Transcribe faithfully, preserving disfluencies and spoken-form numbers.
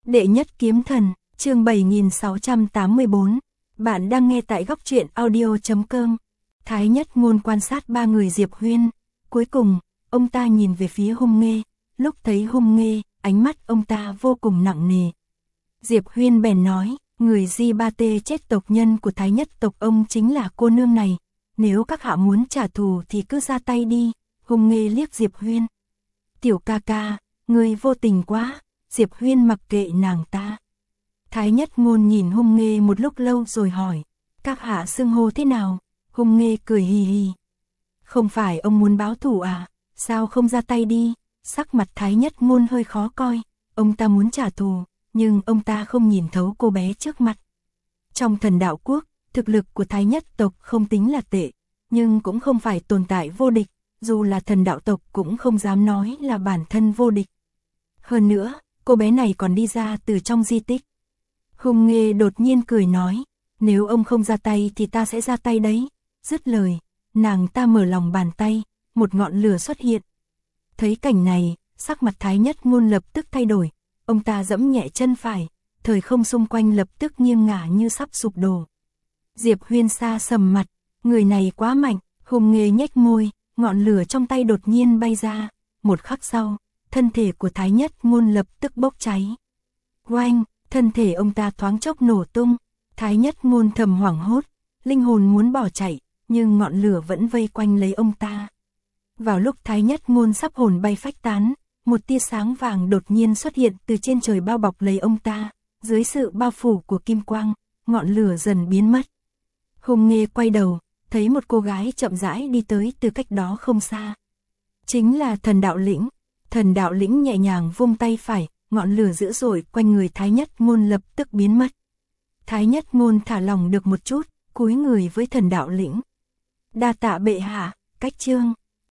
Đệ nhất kiếm thần, chương bảy nghìn sáu trăm tám mươi bốn. Bạn đang nghe tại góc truyện audio chấm com. Thái Nhất Ngôn quan sát ba người Diệp Huyên. Cuối cùng, ông ta nhìn về phía Hung Nghê. Lúc thấy Hung Nghê, ánh mắt ông ta vô cùng nặng nề. Diệp Huyên bèn nói, người Di Ba Tê chết tộc nhân của Thái Nhất tộc ông chính là cô nương này. Nếu các hạ muốn trả thù thì cứ ra tay đi. Hung Nghê liếc Diệp Huyên. Tiểu ca ca, người vô tình quá. Diệp Huyên mặc kệ nàng ta. Thái Nhất Ngôn nhìn Hung Nghê một lúc lâu rồi hỏi, các hạ xưng hô thế nào? Hung Nghê cười hì hì. Không phải ông muốn báo thù à? Sao không ra tay đi? Sắc mặt Thái Nhất Ngôn hơi khó coi. Ông ta muốn trả thù, nhưng ông ta không nhìn thấu cô bé trước mặt. Trong Thần Đạo Quốc, thực lực của Thái Nhất tộc không tính là tệ, nhưng cũng không phải tồn tại vô địch. Dù là thần đạo tộc cũng không dám nói là bản thân vô địch. Hơn nữa, cô bé này còn đi ra từ trong di tích. Hung Nghê đột nhiên cười nói, nếu ông không ra tay thì ta sẽ ra tay đấy. Dứt lời, nàng ta mở lòng bàn tay, một ngọn lửa xuất hiện. Thấy cảnh này, sắc mặt Thái Nhất Ngôn lập tức thay đổi, ông ta giẫm nhẹ chân phải, thời không xung quanh lập tức nghiêng ngả như sắp sụp đổ. Diệp Huyên xa sầm mặt, người này quá mạnh. Hung Nghê nhếch môi, ngọn lửa trong tay đột nhiên bay ra, một khắc sau, thân thể của Thái Nhất Ngôn lập tức bốc cháy. Oanh, thân thể ông ta thoáng chốc nổ tung, Thái Nhất Ngôn thầm hoảng hốt, linh hồn muốn bỏ chạy, nhưng ngọn lửa vẫn vây quanh lấy ông ta. Vào lúc Thái Nhất Ngôn sắp hồn bay phách tán, một tia sáng vàng đột nhiên xuất hiện từ trên trời bao bọc lấy ông ta, dưới sự bao phủ của kim quang, ngọn lửa dần biến mất. Hung Nghê quay đầu, thấy một cô gái chậm rãi đi tới từ cách đó không xa. Chính là Thần Đạo Lĩnh. Thần Đạo Lĩnh nhẹ nhàng vung tay phải, ngọn lửa dữ dội quanh người Thái Nhất Ngôn lập tức biến mất. Thái Nhất Ngôn thả lòng được một chút, cúi người với Thần Đạo Lĩnh. Đa tạ bệ hạ, cách chương.